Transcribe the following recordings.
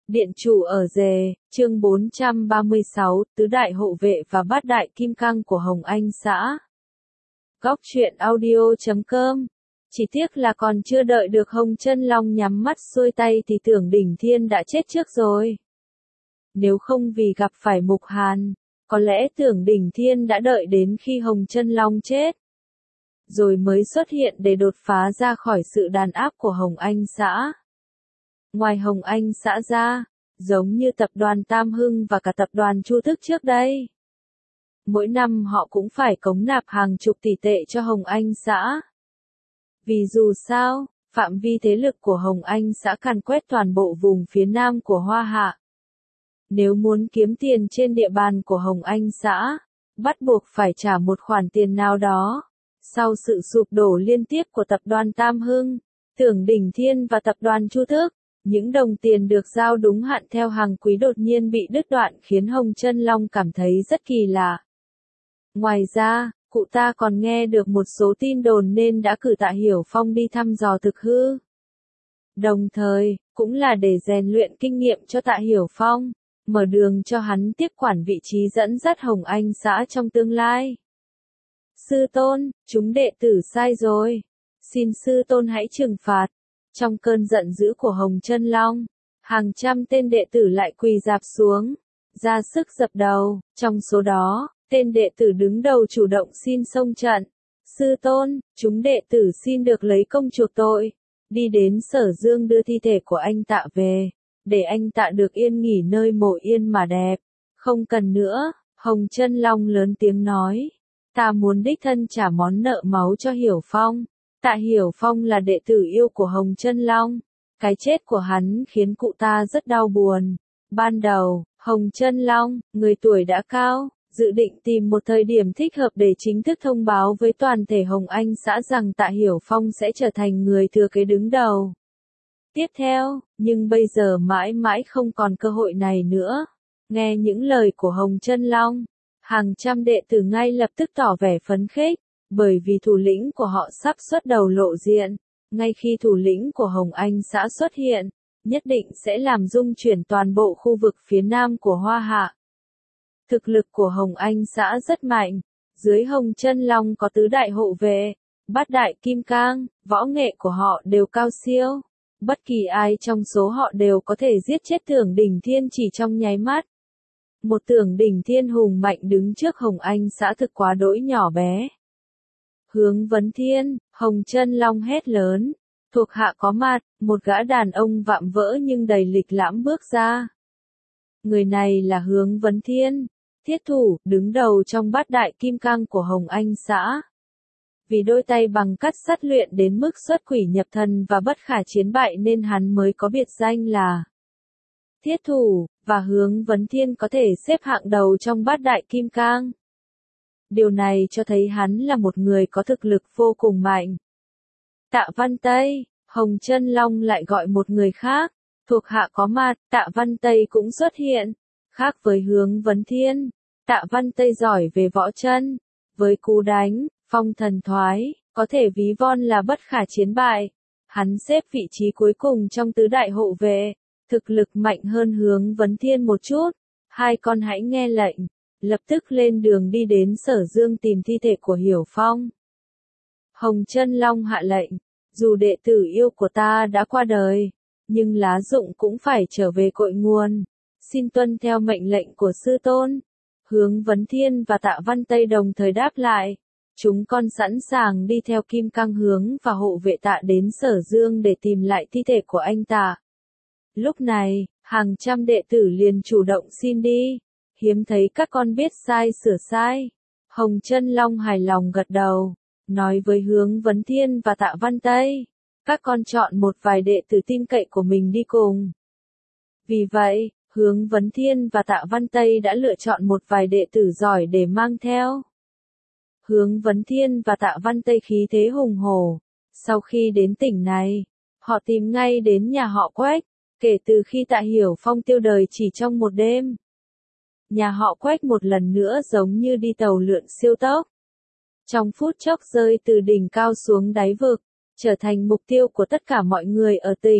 Điện chủ ở Dề, chương 436, tứ đại hộ vệ và bát đại kim cang của Hồng Anh xã. Góc truyện audio.com. Chỉ tiếc là còn chưa đợi được Hồng Chân Long nhắm mắt xuôi tay thì Tưởng Đỉnh Thiên đã chết trước rồi. Nếu không vì gặp phải Mục Hàn, có lẽ Tưởng Đỉnh Thiên đã đợi đến khi Hồng Chân Long chết, rồi mới xuất hiện để đột phá ra khỏi sự đàn áp của Hồng Anh xã. Ngoài Hồng Anh xã ra, giống như tập đoàn Tam Hưng và cả tập đoàn Chu Thức trước đây, mỗi năm họ cũng phải cống nạp hàng chục tỷ tệ cho Hồng Anh xã. Vì dù sao, phạm vi thế lực của Hồng Anh xã càn quét toàn bộ vùng phía nam của Hoa Hạ. Nếu muốn kiếm tiền trên địa bàn của Hồng Anh xã, bắt buộc phải trả một khoản tiền nào đó. Sau sự sụp đổ liên tiếp của tập đoàn Tam Hưng, Tưởng Đỉnh Thiên và tập đoàn Chu Thức, những đồng tiền được giao đúng hạn theo hàng quý đột nhiên bị đứt đoạn khiến Hồng Chân Long cảm thấy rất kỳ lạ. Ngoài ra, cụ ta còn nghe được một số tin đồn nên đã cử Tạ Hiểu Phong đi thăm dò thực hư. Đồng thời, cũng là để rèn luyện kinh nghiệm cho Tạ Hiểu Phong, mở đường cho hắn tiếp quản vị trí dẫn dắt Hồng Anh xã trong tương lai. Sư tôn, chúng đệ tử sai rồi. Xin sư tôn hãy trừng phạt. Trong cơn giận dữ của Hồng Chân Long, hàng trăm tên đệ tử lại quỳ rạp xuống, ra sức dập đầu. Trong số đó, tên đệ tử đứng đầu chủ động xin xông trận. Sư tôn, chúng đệ tử xin được lấy công chuộc tội, đi đến Sở Dương đưa thi thể của anh Tạ về, để anh Tạ được yên nghỉ nơi mộ yên mà đẹp. Không cần nữa, Hồng Chân Long lớn tiếng nói. Ta muốn đích thân trả món nợ máu cho Hiểu Phong. Tạ Hiểu Phong là đệ tử yêu của Hồng Chân Long. Cái chết của hắn khiến cụ ta rất đau buồn. Ban đầu, Hồng Chân Long, người tuổi đã cao, dự định tìm một thời điểm thích hợp để chính thức thông báo với toàn thể Hồng Anh xã rằng Tạ Hiểu Phong sẽ trở thành người thừa kế đứng đầu tiếp theo, nhưng bây giờ mãi mãi không còn cơ hội này nữa. Nghe những lời của Hồng Chân Long, hàng trăm đệ tử ngay lập tức tỏ vẻ phấn khích, bởi vì thủ lĩnh của họ sắp xuất đầu lộ diện. Ngay khi thủ lĩnh của Hồng Anh xã xuất hiện, nhất định sẽ làm rung chuyển toàn bộ khu vực phía nam của Hoa Hạ. Thực lực của Hồng Anh xã rất mạnh, dưới Hồng Chân Long có tứ đại hộ vệ, bát đại kim cang, võ nghệ của họ đều cao siêu. Bất kỳ ai trong số họ đều có thể giết chết Tưởng Đỉnh Thiên chỉ trong nháy mắt. Một Tưởng Đỉnh Thiên hùng mạnh đứng trước Hồng Anh xã thực quá đỗi nhỏ bé. Hướng Vấn Thiên, Hồng Chân Long hét lớn. Thuộc hạ có mặt, một gã đàn ông vạm vỡ nhưng đầy lịch lãm bước ra. Người này là Hướng Vấn Thiên, thiết thủ, đứng đầu trong bát đại kim cang của Hồng Anh xã. Vì đôi tay bằng cắt sắt luyện đến mức xuất quỷ nhập thần và bất khả chiến bại nên hắn mới có biệt danh là thiết thủ, và Hướng Vấn Thiên có thể xếp hạng đầu trong bát đại kim cang. Điều này cho thấy hắn là một người có thực lực vô cùng mạnh. Tạ Văn Tây, Hồng Chân Long lại gọi một người khác, thuộc hạ có mặt, Tạ Văn Tây cũng xuất hiện. Khác với Hướng Vấn Thiên, Tạ Văn Tây giỏi về võ chân, với cú đánh, phong thần thoái, có thể ví von là bất khả chiến bại. Hắn xếp vị trí cuối cùng trong tứ đại hộ vệ, thực lực mạnh hơn Hướng Vấn Thiên một chút. Hai con hãy nghe lệnh, lập tức lên đường đi đến Sở Dương tìm thi thể của Hiểu Phong. Hồng Chân Long hạ lệnh, dù đệ tử yêu của ta đã qua đời, nhưng lá dụng cũng phải trở về cội nguồn. Xin tuân theo mệnh lệnh của sư tôn. Hướng Vấn Thiên và Tạ Văn Tây đồng thời đáp lại. Chúng con sẵn sàng đi theo Kim Cang Hướng và hộ vệ Tạ đến Sở Dương để tìm lại thi thể của anh Tạ. Lúc này, hàng trăm đệ tử liền chủ động xin đi. Hiếm thấy các con biết sai sửa sai. Hồng Chân Long hài lòng gật đầu, nói với Hướng Vấn Thiên và Tạ Văn Tây. Các con chọn một vài đệ tử tin cậy của mình đi cùng. Vì vậy, Hướng Vấn Thiên và Tạ Văn Tây đã lựa chọn một vài đệ tử giỏi để mang theo. Hướng Vấn Thiên và Tạ Văn Tây khí thế hùng hổ. Sau khi đến tỉnh này, họ tìm ngay đến nhà họ Quách. Kể từ khi Tạ Hiểu Phong tiêu đời chỉ trong một đêm, nhà họ Quách một lần nữa giống như đi tàu lượn siêu tốc. Trong phút chốc rơi từ đỉnh cao xuống đáy vực, trở thành mục tiêu của tất cả mọi người ở tỉnh.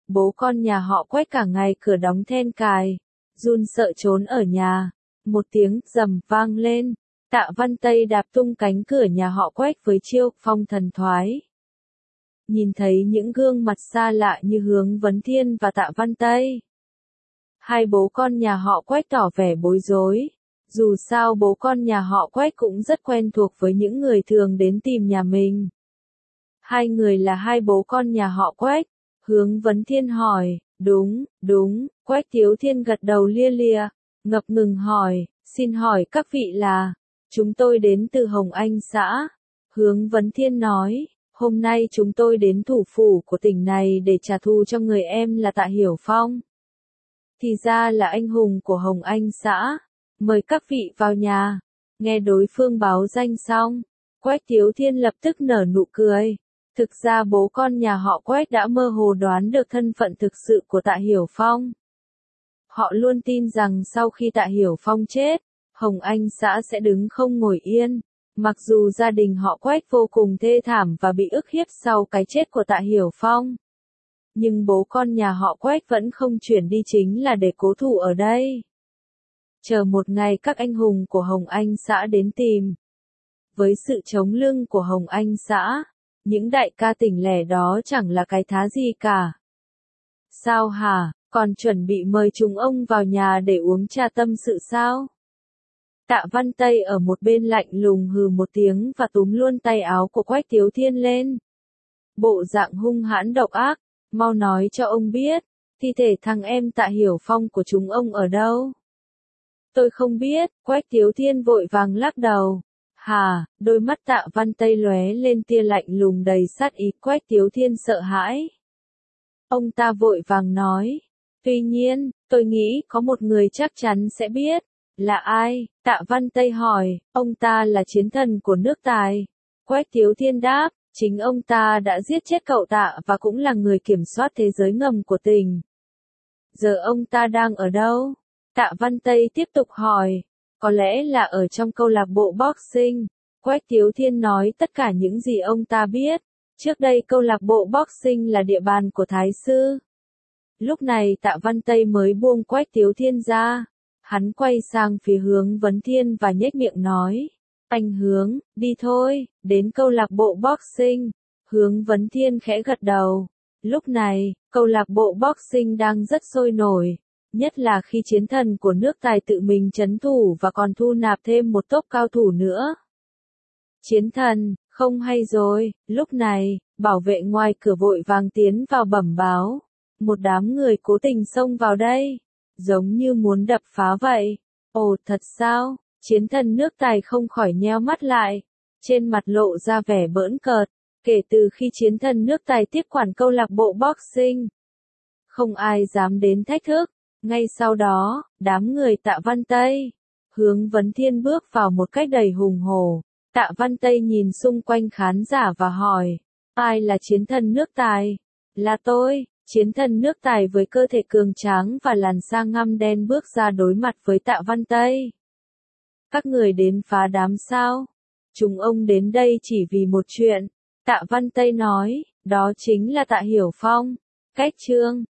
bố con nhà họ Quách cả ngày cửa đóng then cài, run sợ trốn ở nhà. Một tiếng rầm vang lên, Tạ Văn Tây đạp tung cánh cửa nhà họ Quách với chiêu phong thần thoái. Nhìn thấy những gương mặt xa lạ như Hướng Vấn Thiên và Tạ Văn Tây, hai bố con nhà họ Quách tỏ vẻ bối rối. Dù sao bố con nhà họ Quách cũng rất quen thuộc với những người thường đến tìm nhà mình. Hai người là hai bố con nhà họ Quách. Hướng Vấn Thiên hỏi, đúng, Quách Tiếu Thiên gật đầu lia lịa, ngập ngừng hỏi, xin hỏi các vị là, chúng tôi đến từ Hồng Anh xã. Hướng Vấn Thiên nói, hôm nay chúng tôi đến thủ phủ của tỉnh này để trả thù cho người em là Tạ Hiểu Phong. Thì ra là anh hùng của Hồng Anh xã, mời các vị vào nhà. Nghe đối phương báo danh xong, Quách Tiếu Thiên lập tức nở nụ cười. Thực ra bố con nhà họ Quách đã mơ hồ đoán được thân phận thực sự của Tạ Hiểu Phong. Họ luôn tin rằng sau khi Tạ Hiểu Phong chết, Hồng Anh xã sẽ đứng không ngồi yên. Mặc dù gia đình họ Quách vô cùng thê thảm và bị ức hiếp sau cái chết của Tạ Hiểu Phong, nhưng bố con nhà họ Quách vẫn không chuyển đi chính là để cố thủ ở đây. Chờ một ngày các anh hùng của Hồng Anh xã đến tìm. Với sự chống lưng của Hồng Anh xã, những đại ca tỉnh lẻ đó chẳng là cái thá gì cả. Sao hả, còn chuẩn bị mời chúng ông vào nhà để uống trà tâm sự sao? Tạ Văn Tây ở một bên lạnh lùng hừ một tiếng và túm luôn tay áo của Quách Tiếu Thiên lên. Bộ dạng hung hãn độc ác, mau nói cho ông biết, thi thể thằng em Tạ Hiểu Phong của chúng ông ở đâu? Tôi không biết, Quách Tiếu Thiên vội vàng lắc đầu. Hà, đôi mắt Tạ Văn Tây lóe lên tia lạnh lùng đầy sát ý. Quách Tiếu Thiên sợ hãi. Ông ta vội vàng nói. Tuy nhiên, tôi nghĩ có một người chắc chắn sẽ biết. Là ai? Tạ Văn Tây hỏi. Ông ta là chiến thần của nước Tài. Quách Tiếu Thiên đáp. Chính ông ta đã giết chết cậu Tạ và cũng là người kiểm soát thế giới ngầm của tỉnh. Giờ ông ta đang ở đâu? Tạ Văn Tây tiếp tục hỏi. Có lẽ là ở trong câu lạc bộ boxing. Quách Tiếu Thiên nói tất cả những gì ông ta biết. Trước đây câu lạc bộ boxing là địa bàn của Thái sư. Lúc này Tạ Văn Tây mới buông Quách Tiếu Thiên ra. Hắn quay sang phía Hướng Vấn Thiên và nhếch miệng nói. Anh Hướng, đi thôi, đến câu lạc bộ boxing. Hướng Vấn Thiên khẽ gật đầu. Lúc này, câu lạc bộ boxing đang rất sôi nổi. Nhất là khi chiến thần của nước Tài tự mình trấn thủ và còn thu nạp thêm một tốp cao thủ nữa. Chiến thần, không hay rồi, lúc này, bảo vệ ngoài cửa vội vàng tiến vào bẩm báo. Một đám người cố tình xông vào đây, giống như muốn đập phá vậy. Ồ, thật sao? Chiến thần nước Tài không khỏi nheo mắt lại, trên mặt lộ ra vẻ bỡn cợt. Kể từ khi chiến thần nước Tài tiếp quản câu lạc bộ boxing, không ai dám đến thách thức. Ngay sau đó, đám người Tạ Văn Tây, Hướng Vấn Thiên bước vào một cách đầy hùng hổ. Tạ Văn Tây nhìn xung quanh khán giả và hỏi, ai là chiến thần nước Tài? Là tôi, chiến thần nước Tài với cơ thể cường tráng và làn da ngăm đen bước ra đối mặt với Tạ Văn Tây. Các người đến phá đám sao? Chúng ông đến đây chỉ vì một chuyện. Tạ Văn Tây nói, đó chính là Tạ Hiểu Phong. Cách chương